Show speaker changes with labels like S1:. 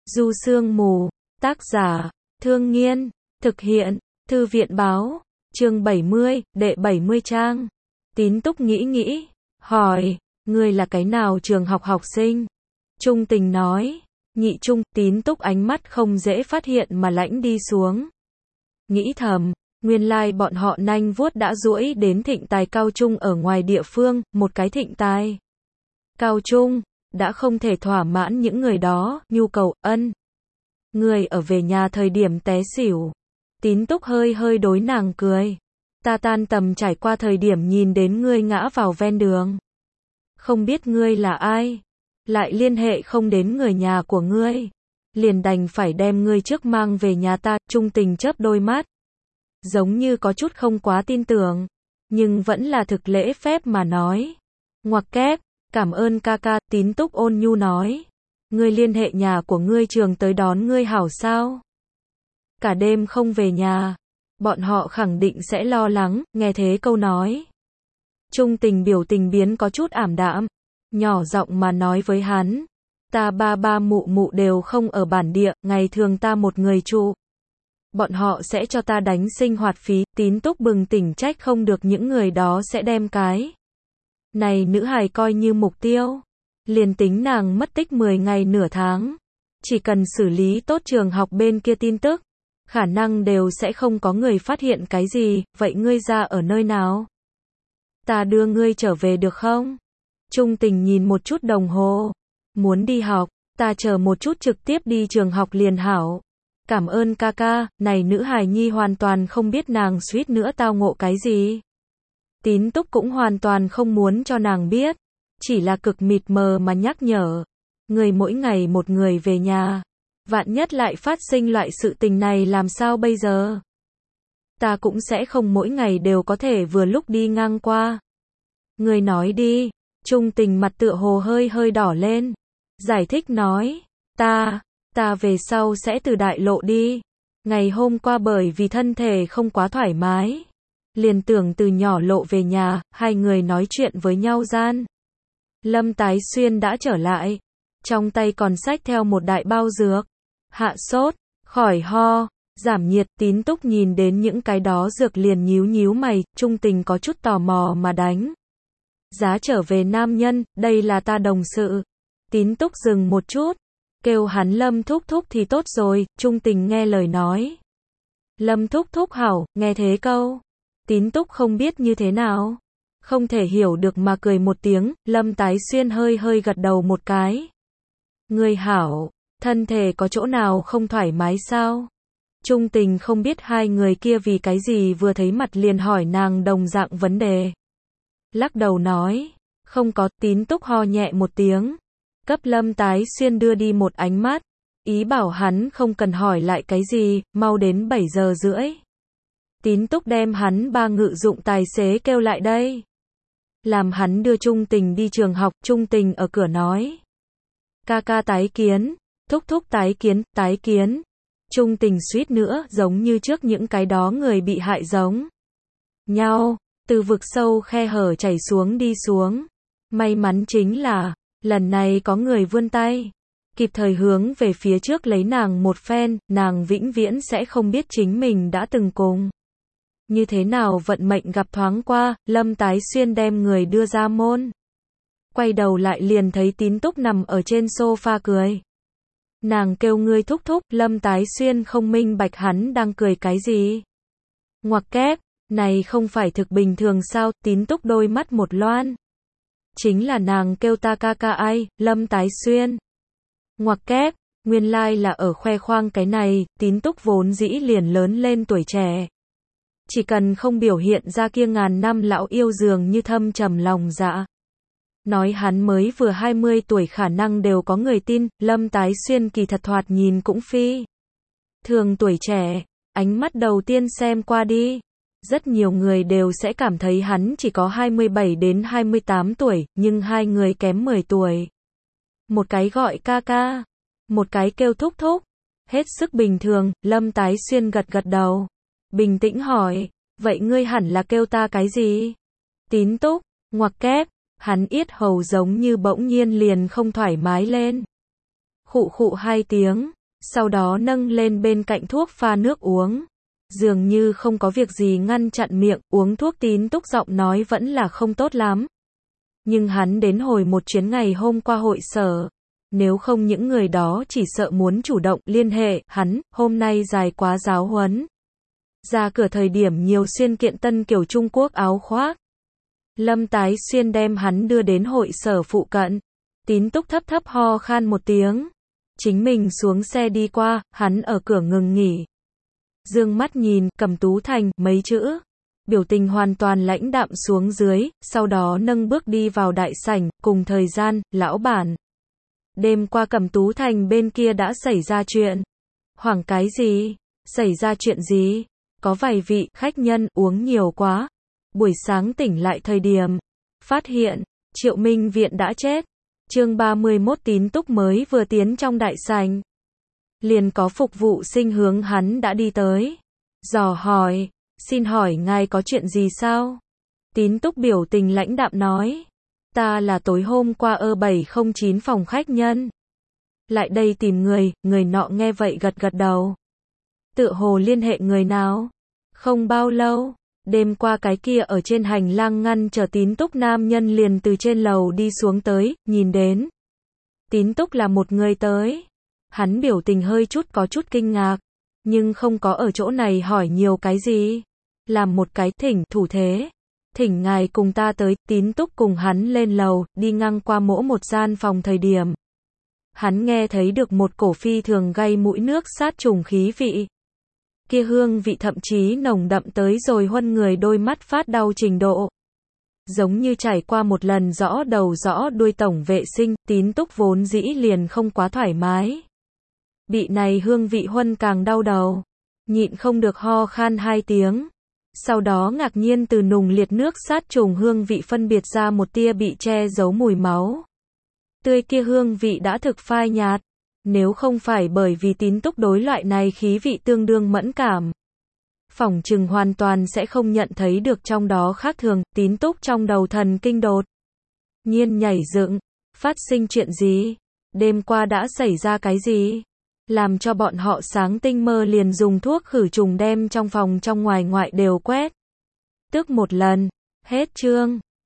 S1: Du Sương Mù, tác giả, Thương Nghiên, thực hiện, Thư viện báo, chương 70, đệ 70 trang. Tín Túc nghĩ, hỏi, ngươi là cái nào trường học học sinh? Trung Tình nói, nhị trung. Tín Túc ánh mắt không dễ phát hiện mà lãnh đi xuống. Nghĩ thầm, nguyên lai bọn họ nanh vuốt đã duỗi đến Thịnh Tài Cao Trung ở ngoài địa phương, một cái Thịnh Tài Cao Trung đã không thể thỏa mãn những người đó nhu cầu. Người ở về nhà thời điểm té xỉu. Tín Túc hơi đối nàng cười. Ta tan tầm trải qua thời điểm nhìn đến ngươi ngã vào ven đường. Không biết ngươi là ai, lại liên hệ không đến người nhà của ngươi, liền đành phải đem ngươi trước mang về nhà ta. Trung Tình chớp đôi mắt, giống như có chút không quá tin tưởng, nhưng vẫn là thực lễ phép mà nói. Ngoặc kép, cảm ơn ca ca. Tín Túc ôn nhu nói, ngươi liên hệ nhà của ngươi trường tới đón ngươi hảo sao? Cả đêm không về nhà, bọn họ khẳng định sẽ lo lắng. Nghe thế câu nói, Trung Tình biểu tình biến có chút ảm đạm, nhỏ giọng mà nói với hắn, ta ba mụ mụ đều không ở bản địa, ngày thường ta một người trụ. Bọn họ sẽ cho ta đánh sinh hoạt phí. Tín Túc bừng tỉnh trách không được những người đó sẽ đem cái này nữ hài coi như mục tiêu. Liền tính nàng mất tích 10 ngày nửa tháng, chỉ cần xử lý tốt trường học bên kia tin tức, khả năng đều sẽ không có người phát hiện cái gì. Vậy ngươi ra ở nơi nào? Ta đưa ngươi trở về được không? Trung Tình nhìn một chút đồng hồ, muốn đi học, ta chờ một chút trực tiếp đi trường học liền hảo. Cảm ơn ca ca. Này nữ hài nhi hoàn toàn không biết nàng suýt nữa tao ngộ cái gì. Tín Túc cũng hoàn toàn không muốn cho nàng biết, chỉ là cực mịt mờ mà nhắc nhở, người mỗi ngày một người về nhà, vạn nhất lại phát sinh loại sự tình này làm sao bây giờ? Ta cũng sẽ không mỗi ngày đều có thể vừa lúc đi ngang qua. Người nói đi. Trung Tình mặt tựa hồ hơi đỏ lên, giải thích nói, ta về sau sẽ từ đại lộ đi. Ngày hôm qua bởi vì thân thể không quá thoải mái, liền tưởng từ nhỏ lộ về nhà. Hai người nói chuyện với nhau gian, Lâm Tái Xuyên đã trở lại, trong tay còn xách theo một đại bao dược, hạ sốt, khỏi ho, giảm nhiệt. Tín Túc nhìn đến những cái đó dược liền nhíu mày. Trung Tình có chút tò mò mà đánh giá trở về nam nhân, đây là ta đồng sự. Tín Túc dừng một chút, kêu hắn Lâm thúc thúc thì tốt rồi. Trung Tình nghe lời nói, Lâm thúc thúc hảo. Nghe thế câu, Tín Túc không biết như thế nào, không thể hiểu được mà cười một tiếng. Lâm Tái Xuyên hơi gật đầu một cái. Người hảo, thân thể có chỗ nào không thoải mái sao? Trung Tình không biết hai người kia vì cái gì vừa thấy mặt liền hỏi nàng đồng dạng vấn đề. Lắc đầu nói, không có. Tín Túc ho nhẹ một tiếng, cấp Lâm Tái Xuyên đưa đi một ánh mắt, ý bảo hắn không cần hỏi lại cái gì. Mau đến 7 giờ rưỡi. Tín Túc đem hắn ba ngự dụng tài xế kêu lại đây, làm hắn đưa Trung Tình đi trường học. Trung Tình ở cửa nói, ca ca tái kiến, thúc thúc tái kiến. Trung Tình suýt nữa giống như trước những cái đó người bị hại giống nhau, từ vực sâu khe hở chảy xuống đi xuống. May mắn chính là, lần này có người vươn tay, kịp thời hướng về phía trước lấy nàng một phen. Nàng vĩnh viễn sẽ không biết chính mình đã từng cùng như thế nào vận mệnh gặp thoáng qua. Lâm Tái Xuyên đem người đưa ra môn, quay đầu lại liền thấy Tín Túc nằm ở trên sofa cười. Nàng kêu ngươi thúc thúc. Lâm Tái Xuyên không minh bạch hắn đang cười cái gì. Ngoặc kép, này không phải thực bình thường sao? Tín Túc đôi mắt một loan, chính là nàng kêu ta ca ca ai? Lâm Tái Xuyên. Ngoặc kép, nguyên lai là ở khoe khoang cái này. Tín Túc vốn dĩ liền lớn lên tuổi trẻ, chỉ cần không biểu hiện ra kia ngàn năm lão yêu dường như thâm trầm lòng dạ, nói hắn mới vừa 20 tuổi khả năng đều có người tin. Lâm Tái Xuyên kỳ thật thoạt nhìn cũng phi thường tuổi trẻ. Ánh mắt đầu tiên xem qua đi, rất nhiều người đều sẽ cảm thấy hắn chỉ có 27 đến 28 tuổi, nhưng hai người kém 10 tuổi. Một cái gọi ca ca, một cái kêu thúc thúc, hết sức bình thường. Lâm Tái Xuyên gật đầu, bình tĩnh hỏi, vậy ngươi hẳn là kêu ta cái gì? Tín Túc. Ngoặc kép, hắn yết hầu giống như bỗng nhiên liền không thoải mái lên. khụ khụ 2 tiếng, sau đó nâng lên bên cạnh thuốc pha nước uống. Dường như không có việc gì ngăn chặn miệng, uống thuốc. Tín Túc giọng nói vẫn là không tốt lắm. Nhưng hắn đến hồi một chuyến ngày hôm qua hội sở. Nếu không những người đó chỉ sợ muốn chủ động liên hệ, hắn, hôm nay dài quá giáo huấn. Ra cửa thời điểm nhiều xuyên kiện tân kiểu Trung Quốc áo khoác. Lâm Tái Xuyên đem hắn đưa đến hội sở phụ cận. Tín Túc thấp thấp ho khan một tiếng. Chính mình xuống xe đi qua, hắn ở cửa ngừng nghỉ. Dương mắt nhìn, Cẩm Tú Thành, mấy chữ. Biểu tình hoàn toàn lãnh đạm xuống dưới, sau đó nâng bước đi vào đại sảnh, cùng thời gian, lão bản. Đêm qua Cẩm Tú Thành bên kia đã xảy ra chuyện. Hoảng cái gì? Xảy ra chuyện gì? Có vài vị khách nhân uống nhiều quá. Buổi sáng tỉnh lại thời điểm. Phát hiện, Triệu Minh Viện đã chết. Chương 31 Tín Túc mới vừa tiến trong đại sảnh. Liền có phục vụ sinh hướng hắn đã đi tới. Dò hỏi, xin hỏi ngài có chuyện gì sao? Tín Túc biểu tình lãnh đạm nói. Ta là tối hôm qua E709 phòng khách nhân. Lại đây tìm người nọ nghe vậy gật gật đầu. Tựa hồ liên hệ người nào? Không bao lâu, đêm qua cái kia ở trên hành lang ngăn chờ Tín Túc nam nhân liền từ trên lầu đi xuống tới, nhìn đến. Tín Túc là một người tới. Hắn biểu tình hơi có chút kinh ngạc, nhưng không có ở chỗ này hỏi nhiều cái gì. Làm một cái thỉnh thủ thế. Thỉnh ngài cùng ta tới. Tín Túc cùng hắn lên lầu, đi ngang qua một gian phòng thời điểm. Hắn nghe thấy được một cổ phi thường gây mũi nước sát trùng khí vị. Kia hương vị thậm chí nồng đậm tới rồi huân người đôi mắt phát đau trình độ. Giống như trải qua một lần rõ đầu rõ đuôi tổng vệ sinh, Tín Túc vốn dĩ liền không quá thoải mái. Bị này hương vị huân càng đau đầu. Nhịn không được ho khan 2 tiếng. Sau đó ngạc nhiên từ nùng liệt nước sát trùng hương vị phân biệt ra một tia bị che giấu mùi máu. Tươi kia hương vị đã thực phai nhạt. Nếu không phải bởi vì Tín Túc đối loại này khí vị tương đương mẫn cảm, phỏng chừng hoàn toàn sẽ không nhận thấy được trong đó khác thường. Tín Túc trong đầu thần kinh đột nhiên nhảy dựng. Phát sinh chuyện gì? Đêm qua đã xảy ra cái gì? Làm cho bọn họ sáng tinh mơ liền dùng thuốc khử trùng đem trong phòng trong ngoài ngoại đều quét tước một lần. Hết chương.